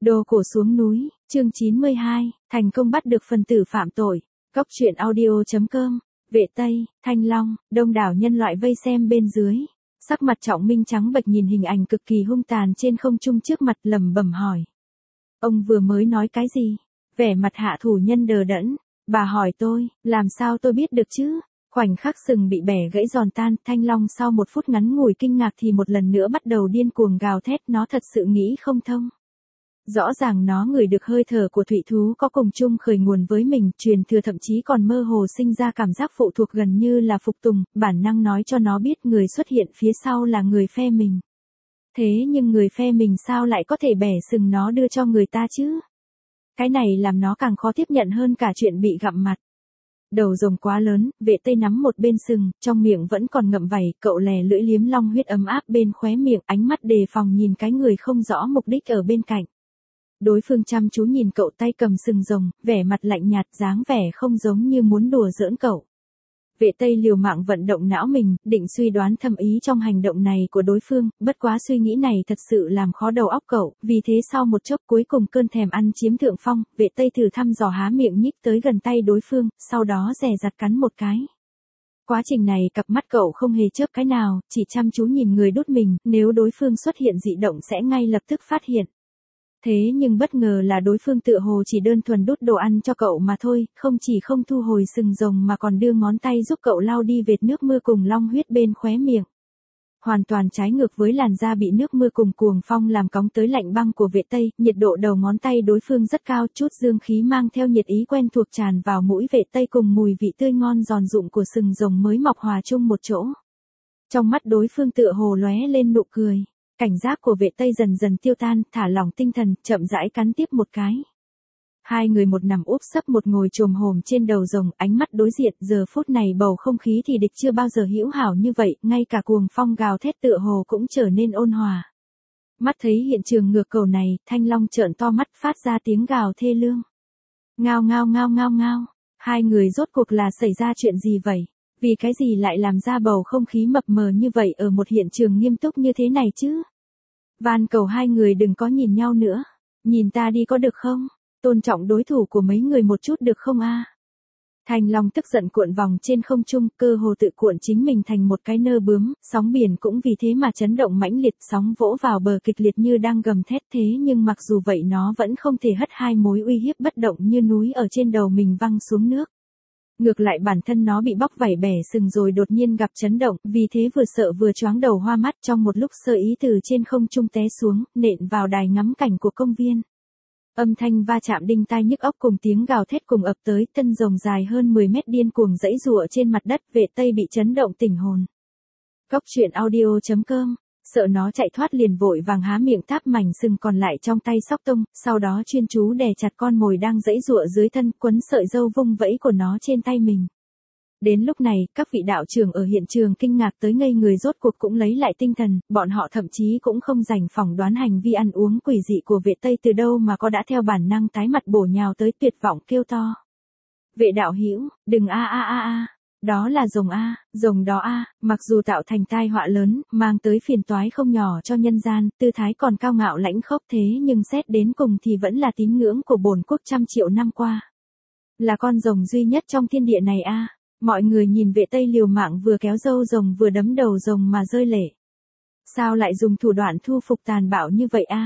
Đồ cổ xuống núi, chương 92, thành công bắt được phần tử phạm tội. Cóc truyện audio.com, Vệ Tây, Thanh Long, đông đảo nhân loại vây xem bên dưới. Sắc mặt Trọng Minh trắng bệch nhìn hình ảnh cực kỳ hung tàn trên không trung trước mặt lẩm bẩm hỏi. Ông vừa mới nói cái gì? Vẻ mặt hạ thủ nhân đờ đẫn. Bà hỏi tôi, làm sao tôi biết được chứ? Khoảnh khắc sừng bị bẻ gãy giòn tan, Thanh Long sau một phút ngắn ngủi kinh ngạc thì một lần nữa bắt đầu điên cuồng gào thét, nó thật sự nghĩ không thông. Rõ ràng nó ngửi được hơi thở của thủy thú có cùng chung khởi nguồn với mình, truyền thừa thậm chí còn mơ hồ sinh ra cảm giác phụ thuộc gần như là phục tùng, bản năng nói cho nó biết người xuất hiện phía sau là người phe mình. Thế nhưng người phe mình sao lại có thể bẻ sừng nó đưa cho người ta chứ? Cái này làm nó càng khó tiếp nhận hơn cả chuyện bị gặm mặt. Đầu rồng quá lớn, Vệ Tây nắm một bên sừng, trong miệng vẫn còn ngậm vảy, cậu lè lưỡi liếm long huyết ấm áp bên khóe miệng, ánh mắt đề phòng nhìn cái người không rõ mục đích ở bên cạnh. Đối phương chăm chú nhìn cậu tay cầm sừng rồng, vẻ mặt lạnh nhạt, dáng vẻ không giống như muốn đùa giỡn cậu. Vệ Tây liều mạng vận động não mình, định suy đoán thâm ý trong hành động này của đối phương, bất quá suy nghĩ này thật sự làm khó đầu óc cậu, vì thế sau một chốc cuối cùng cơn thèm ăn chiếm thượng phong, Vệ Tây thử thăm dò há miệng nhích tới gần tay đối phương, sau đó dè dặt cắn một cái. Quá trình này cặp mắt cậu không hề chớp cái nào, chỉ chăm chú nhìn người đút mình, nếu đối phương xuất hiện dị động sẽ ngay lập tức phát hiện. Thế nhưng bất ngờ là đối phương tựa hồ chỉ đơn thuần đút đồ ăn cho cậu mà thôi, không chỉ không thu hồi sừng rồng mà còn đưa ngón tay giúp cậu lau đi vệt nước mưa cùng long huyết bên khóe miệng. Hoàn toàn trái ngược với làn da bị nước mưa cùng cuồng phong làm cóng tới lạnh băng của Vệ Tây, nhiệt độ đầu ngón tay đối phương rất cao, chút dương khí mang theo nhiệt ý quen thuộc tràn vào mũi Vệ Tây cùng mùi vị tươi ngon giòn rụm của sừng rồng mới mọc hòa chung một chỗ. Trong mắt đối phương tựa hồ lóe lên nụ cười. Cảnh giác của Vệ Tây dần dần tiêu tan, thả lỏng tinh thần, chậm rãi cắn tiếp một cái. Hai người một nằm úp sấp một ngồi chồm hổm trên đầu rồng, ánh mắt đối diện, giờ phút này bầu không khí thì địch chưa bao giờ hữu hảo như vậy, ngay cả cuồng phong gào thét tựa hồ cũng trở nên ôn hòa. Mắt thấy hiện trường ngược cầu này, Thanh Long trợn to mắt phát ra tiếng gào thê lương. Ngao ngao ngao ngao ngao, hai người rốt cuộc là xảy ra chuyện gì vậy? Vì cái gì lại làm ra bầu không khí mập mờ như vậy ở một hiện trường nghiêm túc như thế này chứ? Van cầu hai người đừng có nhìn nhau nữa. Nhìn ta đi có được không? Tôn trọng đối thủ của mấy người một chút được không a? Thanh Long tức giận cuộn vòng trên không trung, cơ hồ tự cuộn chính mình thành một cái nơ bướm, sóng biển cũng vì thế mà chấn động mãnh liệt, sóng vỗ vào bờ kịch liệt như đang gầm thét, thế nhưng mặc dù vậy nó vẫn không thể hất hai mối uy hiếp bất động như núi ở trên đầu mình văng xuống nước. Ngược lại bản thân nó bị bóc vảy bẻ sừng rồi đột nhiên gặp chấn động, vì thế vừa sợ vừa choáng đầu hoa mắt, trong một lúc sơ ý từ trên không trung té xuống, nện vào đài ngắm cảnh của công viên. Âm thanh va chạm đinh tai nhức óc cùng tiếng gào thét cùng ập tới, thân rồng dài hơn 10 mét điên cuồng giãy giụa trên mặt đất, Vệ Tây bị chấn động tỉnh hồn. Cóc truyện audio.com, sợ nó chạy thoát liền vội vàng há miệng táp mảnh sừng còn lại trong tay Sóc Tông, sau đó chuyên chú đè chặt con mồi đang giãy giụa dưới thân, quấn sợi râu vung vẫy của nó trên tay mình. Đến lúc này, các vị đạo trưởng ở hiện trường kinh ngạc tới ngây người, rốt cuộc cũng lấy lại tinh thần, bọn họ thậm chí cũng không rảnh phỏng đoán hành vi ăn uống quỷ dị của Vệ Tây từ đâu mà có đã theo bản năng tái mặt bổ nhào tới, tuyệt vọng kêu to. Vệ đạo hữu, đừng a a a a. Đó là rồng a, rồng đó a, mặc dù tạo thành tai họa lớn, mang tới phiền toái không nhỏ cho nhân gian, tư thái còn cao ngạo lãnh khốc, thế nhưng xét đến cùng thì vẫn là tín ngưỡng của bổn quốc trăm triệu năm qua. Là con rồng duy nhất trong thiên địa này a. Mọi người nhìn Vệ Tây liều mạng vừa kéo râu rồng vừa đấm đầu rồng mà rơi lệ. Sao lại dùng thủ đoạn thu phục tàn bạo như vậy a?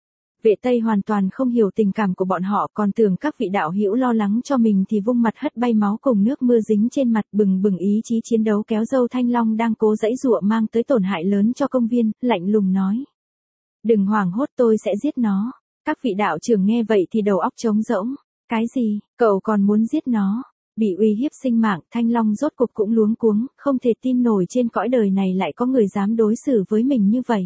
Vệ Tây hoàn toàn không hiểu tình cảm của bọn họ, còn tưởng các vị đạo hữu lo lắng cho mình thì vung mặt hất bay máu cùng nước mưa dính trên mặt, bừng bừng ý chí chiến đấu kéo râu Thanh Long đang cố giãy giụa mang tới tổn hại lớn cho công viên, lạnh lùng nói. Đừng hoảng hốt, tôi sẽ giết nó. Các vị đạo trưởng nghe vậy thì đầu óc trống rỗng. Cái gì, cậu còn muốn giết nó? Bị uy hiếp sinh mạng, Thanh Long rốt cuộc cũng luống cuống, không thể tin nổi trên cõi đời này lại có người dám đối xử với mình như vậy.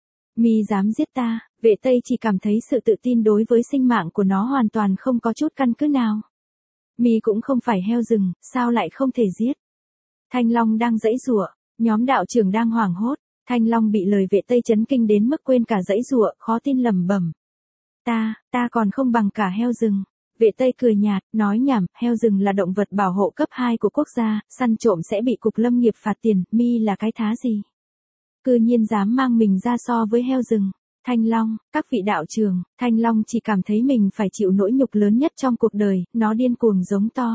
Mi dám giết ta? Vệ Tây chỉ cảm thấy sự tự tin đối với sinh mạng của nó hoàn toàn không có chút căn cứ nào. Mi cũng không phải heo rừng, sao lại không thể giết? Thanh Long đang giãy giụa, nhóm đạo trưởng đang hoảng hốt, Thanh Long bị lời Vệ Tây chấn kinh đến mức quên cả giãy giụa, khó tin lẩm bẩm. Ta còn không bằng cả heo rừng. Vệ Tây cười nhạt, nói nhảm, heo rừng là động vật bảo hộ cấp 2 của quốc gia, săn trộm sẽ bị cục lâm nghiệp phạt tiền, Mi là cái thá gì? Cư nhiên dám mang mình ra so với heo rừng. Thanh Long, các vị đạo trưởng, Thanh Long chỉ cảm thấy mình phải chịu nỗi nhục lớn nhất trong cuộc đời, nó điên cuồng giống to.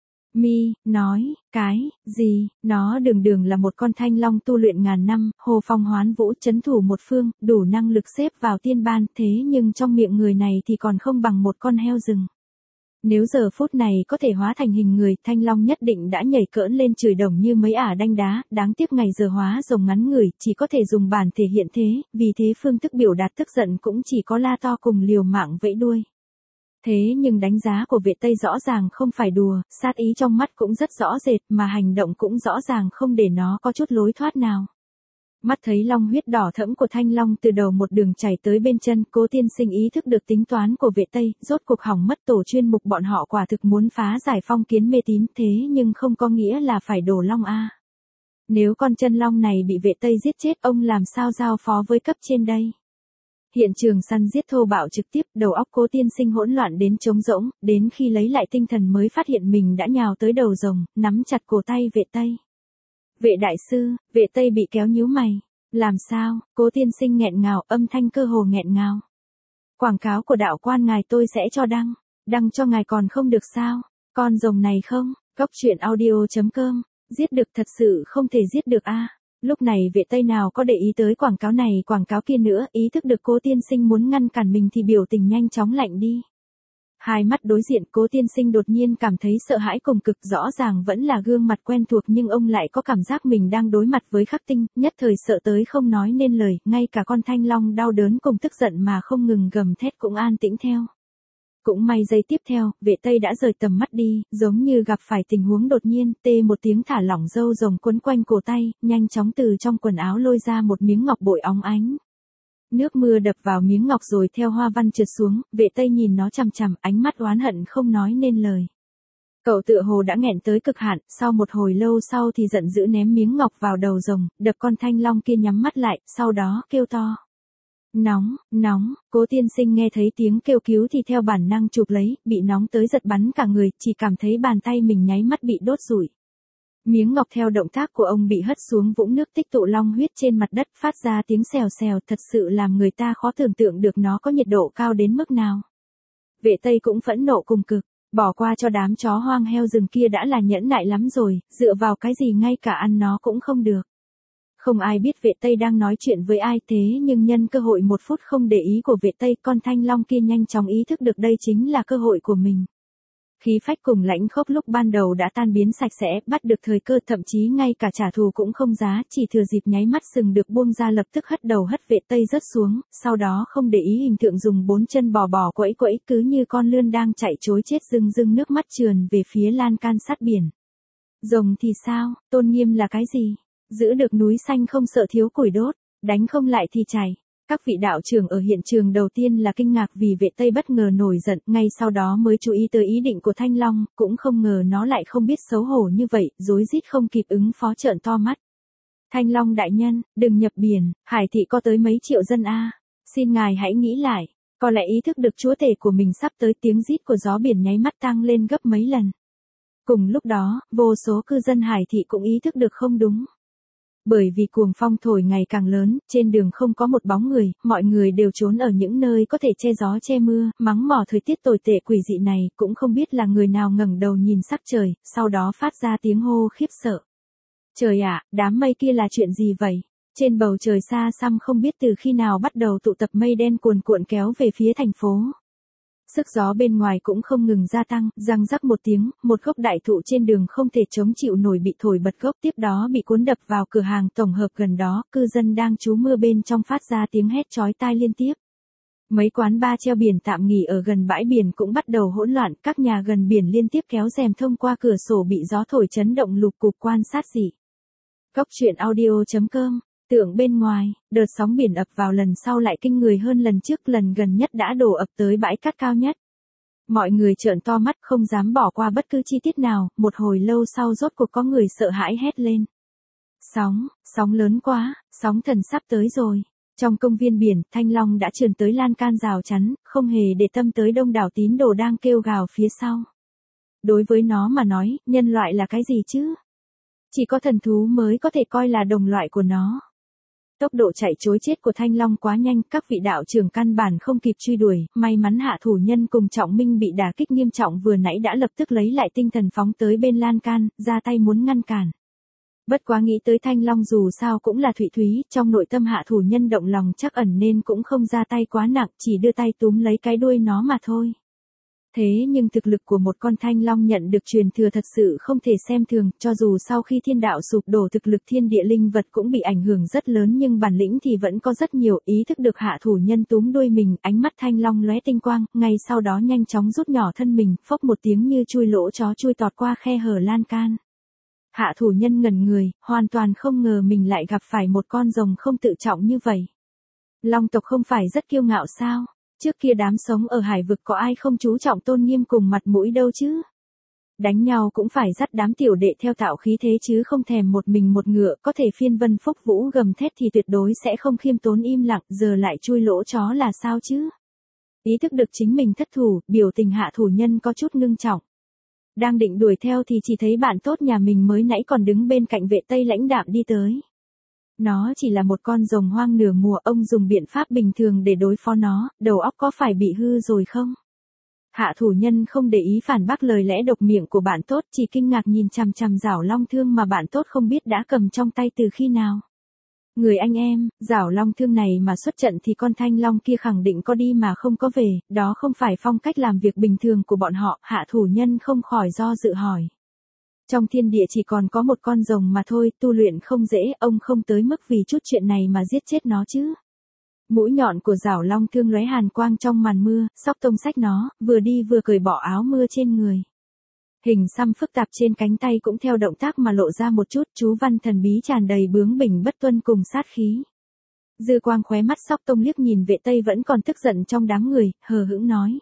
Mi, nói, cái, gì, nó đường đường là một con thanh long tu luyện ngàn năm, hồ phong hoán vũ chấn thủ một phương, đủ năng lực xếp vào tiên ban, thế nhưng trong miệng người này thì còn không bằng một con heo rừng. Nếu giờ phút này có thể hóa thành hình người, thanh long nhất định đã nhảy cỡn lên chửi đồng như mấy ả đanh đá, đáng tiếc ngày giờ hóa rồng ngắn ngủi, chỉ có thể dùng bản thể hiện thế, vì thế phương thức biểu đạt tức giận cũng chỉ có la to cùng liều mạng vẫy đuôi. Thế nhưng đánh giá của Vệ Tây rõ ràng không phải đùa, sát ý trong mắt cũng rất rõ rệt mà hành động cũng rõ ràng không để nó có chút lối thoát nào. Mắt thấy long huyết đỏ thẫm của thanh long từ đầu một đường chảy tới bên chân, Cố Tiên Sinh ý thức được tính toán của Vệ Tây, rốt cuộc hỏng mất tổ chuyên mục bọn họ quả thực muốn phá giải phong kiến mê tín thế nhưng không có nghĩa là phải đổ long a. Nếu con chân long này bị Vệ Tây giết chết ông làm sao giao phó với cấp trên đây? Hiện trường săn giết thô bạo trực tiếp, đầu óc Cố Tiên Sinh hỗn loạn đến trống rỗng, đến khi lấy lại tinh thần mới phát hiện mình đã nhào tới đầu rồng, nắm chặt cổ tay Vệ Tây. Vệ đại sư, Vệ Tây bị kéo nhíu mày. Làm sao? Cố Tiên Sinh nghẹn ngào, âm thanh cơ hồ nghẹn ngào. Quảng cáo của đạo quan ngài tôi sẽ cho đăng cho ngài còn không được sao? Con rồng này không? Goctruyện.audio.com, giết được thật sự không thể giết được a. Lúc này Vệ Tây nào có để ý tới quảng cáo này quảng cáo kia nữa, ý thức được Cố Tiên Sinh muốn ngăn cản mình thì biểu tình nhanh chóng lạnh đi. Hai mắt đối diện, Cố Tiên Sinh đột nhiên cảm thấy sợ hãi cùng cực, rõ ràng vẫn là gương mặt quen thuộc nhưng ông lại có cảm giác mình đang đối mặt với khắc tinh, nhất thời sợ tới không nói nên lời, ngay cả con thanh long đau đớn cùng tức giận mà không ngừng gầm thét cũng an tĩnh theo. Cũng may giây tiếp theo, Vệ Tây đã rời tầm mắt đi, giống như gặp phải tình huống đột nhiên, tê một tiếng thả lỏng râu rồng quấn quanh cổ tay, nhanh chóng từ trong quần áo lôi ra một miếng ngọc bội óng ánh. Nước mưa đập vào miếng ngọc rồi theo hoa văn trượt xuống, Vệ Tây nhìn nó chằm chằm, ánh mắt oán hận không nói nên lời. Cậu tựa hồ đã nghẹn tới cực hạn, sau một hồi lâu sau thì giận dữ ném miếng ngọc vào đầu rồng, đập con thanh long kia nhắm mắt lại, sau đó kêu to. Nóng, Cố Tiên Sinh nghe thấy tiếng kêu cứu thì theo bản năng chụp lấy, bị nóng tới giật bắn cả người, chỉ cảm thấy bàn tay mình nháy mắt bị đốt rủi. Miếng ngọc theo động tác của ông bị hất xuống vũng nước tích tụ long huyết trên mặt đất, phát ra tiếng xèo xèo, thật sự làm người ta khó tưởng tượng được nó có nhiệt độ cao đến mức nào. Vệ Tây cũng phẫn nộ cùng cực, bỏ qua cho đám chó hoang heo rừng kia đã là nhẫn nại lắm rồi, dựa vào cái gì ngay cả ăn nó cũng không được. Không ai biết Vệ Tây đang nói chuyện với ai thế nhưng nhân cơ hội một phút không để ý của Vệ Tây, con thanh long kia nhanh chóng ý thức được đây chính là cơ hội của mình. Khí phách cùng lãnh khốc lúc ban đầu đã tan biến sạch sẽ, bắt được thời cơ, thậm chí ngay cả trả thù cũng không giá, chỉ thừa dịp nháy mắt sừng được buông ra lập tức hất đầu hất Vệ Tây rớt xuống, sau đó không để ý hình tượng dùng bốn chân bò quẫy quẫy cứ như con lươn đang chạy trối chết, rưng nước mắt trườn về phía lan can sát biển. Rồng thì sao, tôn nghiêm là cái gì? Giữ được núi xanh không sợ thiếu củi đốt, đánh không lại thì chảy. Các vị đạo trưởng ở hiện trường đầu tiên là kinh ngạc vì Vệ Tây bất ngờ nổi giận, ngay sau đó mới chú ý tới ý định của Thanh Long, cũng không ngờ nó lại không biết xấu hổ như vậy, rối rít không kịp ứng phó trợn to mắt. Thanh Long đại nhân, đừng nhập biển, Hải thị có tới mấy triệu dân a, xin ngài hãy nghĩ lại, có lẽ ý thức được chúa tể của mình sắp tới, tiếng rít của gió biển nháy mắt tăng lên gấp mấy lần. Cùng lúc đó, vô số cư dân Hải thị cũng ý thức được không đúng. Bởi vì cuồng phong thổi ngày càng lớn, trên đường không có một bóng người, mọi người đều trốn ở những nơi có thể che gió che mưa, mắng mỏ thời tiết tồi tệ quỷ dị này, cũng không biết là người nào ngẩng đầu nhìn sắc trời, sau đó phát ra tiếng hô khiếp sợ. Trời ạ, đám mây kia là chuyện gì vậy? Trên bầu trời xa xăm không biết từ khi nào bắt đầu tụ tập mây đen cuồn cuộn kéo về phía thành phố. Sức gió bên ngoài cũng không ngừng gia tăng, răng rắc một tiếng, một gốc đại thụ trên đường không thể chống chịu nổi bị thổi bật gốc, tiếp đó bị cuốn đập vào cửa hàng tổng hợp gần đó, cư dân đang trú mưa bên trong phát ra tiếng hét chói tai liên tiếp. Mấy quán bar treo biển tạm nghỉ ở gần bãi biển cũng bắt đầu hỗn loạn, các nhà gần biển liên tiếp kéo rèm thông qua cửa sổ bị gió thổi chấn động lục cục quan sát dị. Goctruyện.audio.com. Tưởng bên ngoài, đợt sóng biển ập vào lần sau lại kinh người hơn lần trước, lần gần nhất đã đổ ập tới bãi cát cao nhất. Mọi người trợn to mắt không dám bỏ qua bất cứ chi tiết nào, một hồi lâu sau rốt cuộc có người sợ hãi hét lên. Sóng lớn quá, sóng thần sắp tới rồi. Trong công viên biển, Thanh Long đã trườn tới lan can rào chắn, không hề để tâm tới đông đảo tín đồ đang kêu gào phía sau. Đối với nó mà nói, nhân loại là cái gì chứ? Chỉ có thần thú mới có thể coi là đồng loại của nó. Tốc độ chạy trối chết của Thanh Long quá nhanh, các vị đạo trưởng căn bản không kịp truy đuổi, may mắn Hạ Thủ Nhân cùng Trọng Minh bị đả kích nghiêm trọng vừa nãy đã lập tức lấy lại tinh thần phóng tới bên lan can, ra tay muốn ngăn cản. Bất quá nghĩ tới Thanh Long dù sao cũng là thụy thúy, trong nội tâm Hạ Thủ Nhân động lòng chắc ẩn nên cũng không ra tay quá nặng, chỉ đưa tay túm lấy cái đuôi nó mà thôi. Thế nhưng thực lực của một con Thanh Long nhận được truyền thừa thật sự không thể xem thường, cho dù sau khi thiên đạo sụp đổ thực lực thiên địa linh vật cũng bị ảnh hưởng rất lớn nhưng bản lĩnh thì vẫn có rất nhiều, ý thức được Hạ Thủ Nhân túm đuôi mình, ánh mắt Thanh Long lóe tinh quang, ngay sau đó nhanh chóng rút nhỏ thân mình, phốc một tiếng như chui lỗ chó chui tọt qua khe hở lan can. Hạ Thủ Nhân ngẩn người, hoàn toàn không ngờ mình lại gặp phải một con rồng không tự trọng như vậy. Long tộc không phải rất kiêu ngạo sao? Trước kia đám sống ở hải vực có ai không chú trọng tôn nghiêm cùng mặt mũi đâu chứ? Đánh nhau cũng phải dắt đám tiểu đệ theo tạo khí thế chứ không thèm một mình một ngựa, có thể phiên vân phúc vũ gầm thét thì tuyệt đối sẽ không khiêm tốn im lặng, giờ lại chui lỗ chó là sao chứ? Ý thức được chính mình thất thủ, biểu tình Hạ Thủ Nhân có chút ngưng trọng. Đang định đuổi theo thì chỉ thấy bạn tốt nhà mình mới nãy còn đứng bên cạnh Vệ Tây lãnh đạm đi tới. Nó chỉ là một con rồng hoang nửa mùa, ông dùng biện pháp bình thường để đối phó nó, đầu óc có phải bị hư rồi không? Hạ Thủ Nhân không để ý phản bác lời lẽ độc miệng của bạn tốt, chỉ kinh ngạc nhìn chằm chằm Giảo Long Thương mà bạn tốt không biết đã cầm trong tay từ khi nào. Người anh em, Giảo Long Thương này mà xuất trận thì con Thanh Long kia khẳng định có đi mà không có về, đó không phải phong cách làm việc bình thường của bọn họ, Hạ Thủ Nhân không khỏi do dự hỏi. Trong thiên địa chỉ còn có một con rồng mà thôi, tu luyện không dễ, ông không tới mức vì chút chuyện này mà giết chết nó chứ. Mũi nhọn của Giảo Long Thương lóe hàn quang trong màn mưa, Sóc Tông xách nó, vừa đi vừa cởi bỏ áo mưa trên người. Hình xăm phức tạp trên cánh tay cũng theo động tác mà lộ ra một chút, chú văn thần bí tràn đầy bướng bỉnh bất tuân cùng sát khí. Dư quang khóe mắt Sóc Tông liếc nhìn Vệ Tây vẫn còn tức giận trong đám người, hờ hững nói.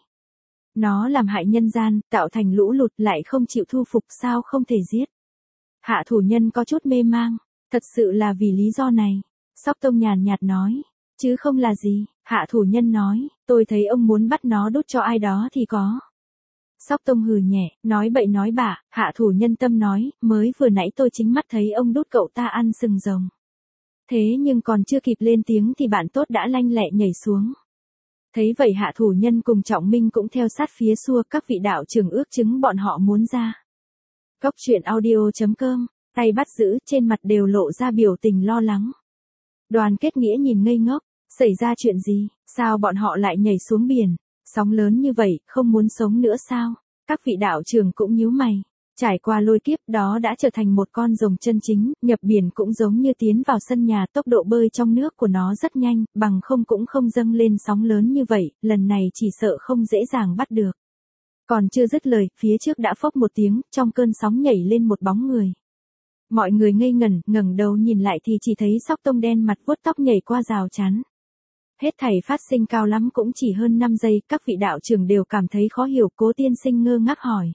Nó làm hại nhân gian, tạo thành lũ lụt lại không chịu thu phục, sao không thể giết. Hạ Thủ Nhân có chút mê mang, thật sự là vì lý do này. Sóc Tông nhàn nhạt nói, chứ không là gì. Hạ Thủ Nhân nói, tôi thấy ông muốn bắt nó đốt cho ai đó thì có. Sóc Tông hừ nhẹ, nói bậy nói bạ. Hạ Thủ Nhân tâm nói, mới vừa nãy tôi chính mắt thấy ông đút cậu ta ăn sừng rồng. Thế nhưng còn chưa kịp lên tiếng thì bạn tốt đã lanh lẹ nhảy xuống. Thấy vậy Hạ Thủ Nhân cùng Trọng Minh cũng theo sát phía xua, các vị đạo trưởng ước chứng bọn họ muốn ra. Cốc truyện audio.com, tay bắt giữ, trên mặt đều lộ ra biểu tình lo lắng. Đoàn Kết Nghĩa nhìn ngây ngốc, xảy ra chuyện gì, sao bọn họ lại nhảy xuống biển, sóng lớn như vậy, không muốn sống nữa sao? Các vị đạo trưởng cũng nhíu mày. Trải qua lôi kiếp đó đã trở thành một con rồng chân chính, nhập biển cũng giống như tiến vào sân nhà, tốc độ bơi trong nước của nó rất nhanh, bằng không cũng không dâng lên sóng lớn như vậy, lần này chỉ sợ không dễ dàng bắt được. Còn chưa dứt lời, phía trước đã phốc một tiếng, trong cơn sóng nhảy lên một bóng người. Mọi người ngây ngẩn, ngẩng đầu nhìn lại thì chỉ thấy Sóc Tông đen mặt vuốt tóc nhảy qua rào chắn. Hết thảy phát sinh cao lắm cũng chỉ hơn 5 giây, các vị đạo trưởng đều cảm thấy khó hiểu, Cố tiên sinh ngơ ngác hỏi.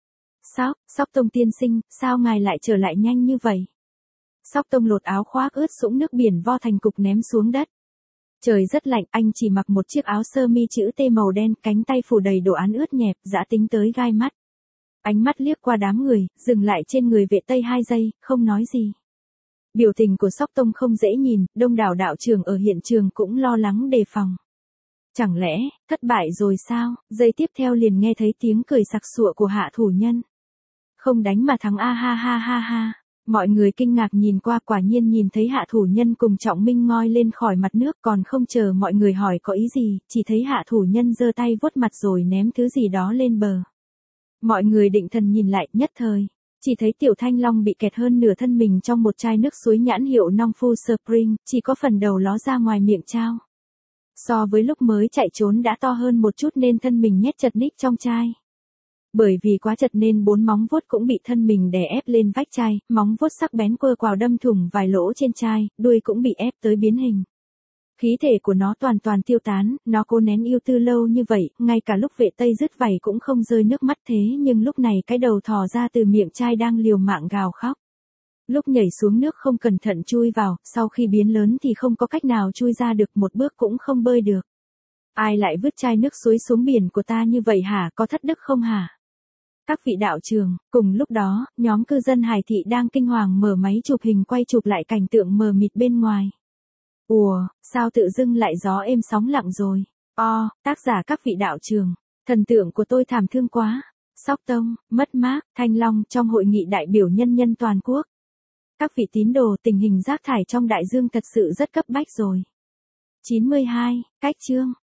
Sóc Tông tiên sinh, sao ngài lại trở lại nhanh như vậy? Sóc Tông lột áo khoác ướt sũng nước biển vo thành cục ném xuống đất. Trời rất lạnh, anh chỉ mặc một chiếc áo sơ mi chữ T màu đen, cánh tay phủ đầy đồ án ướt nhẹp, dã tính tới gai mắt. Ánh mắt liếc qua đám người, dừng lại trên người Vệ Tây 2 giây, không nói gì. Biểu tình của Sóc Tông không dễ nhìn, đông đảo đạo trưởng ở hiện trường cũng lo lắng đề phòng. Chẳng lẽ, thất bại rồi sao? Giây tiếp theo liền nghe thấy tiếng cười sặc sụa của Hạ Thủ Nhân. Không đánh mà thắng a ha ha ha ha. Mọi người kinh ngạc nhìn qua, quả nhiên nhìn thấy Hạ Thủ Nhân cùng Trọng Minh ngoi lên khỏi mặt nước, còn không chờ mọi người hỏi có ý gì, chỉ thấy Hạ Thủ Nhân giơ tay vuốt mặt rồi ném thứ gì đó lên bờ. Mọi người định thần nhìn lại, nhất thời, chỉ thấy tiểu Thanh Long bị kẹt hơn nửa thân mình trong một chai nước suối nhãn hiệu Nong Fu Spring, chỉ có phần đầu ló ra ngoài miệng chao. So với lúc mới chạy trốn đã to hơn một chút nên thân mình nhét chật ních trong chai. Bởi vì quá chật nên 4 móng vuốt cũng bị thân mình đè ép lên vách chai, móng vuốt sắc bén quơ quào đâm thủng vài lỗ trên chai, đuôi cũng bị ép tới biến hình. Khí thể của nó toàn tiêu tán, nó cố nén yêu tư lâu như vậy, ngay cả lúc Vệ Tây dứt vảy cũng không rơi nước mắt, thế nhưng lúc này cái đầu thò ra từ miệng chai đang liều mạng gào khóc. Lúc nhảy xuống nước không cẩn thận chui vào, sau khi biến lớn thì không có cách nào chui ra được, một bước cũng không bơi được. Ai lại vứt chai nước suối xuống biển của ta như vậy hả, có thất đức không hả? Các vị đạo trưởng, cùng lúc đó, nhóm cư dân Hải Thị đang kinh hoàng mở máy chụp hình quay chụp lại cảnh tượng mờ mịt bên ngoài. Ùa, sao tự dưng lại gió êm sóng lặng rồi? Tác giả các vị đạo trường. Thần tượng của tôi thảm thương quá. Sóc Tông, mất mát, Thanh Long trong hội nghị đại biểu nhân nhân toàn quốc. Các vị tín đồ, tình hình rác thải trong đại dương thật sự rất cấp bách rồi. 92, cách chương.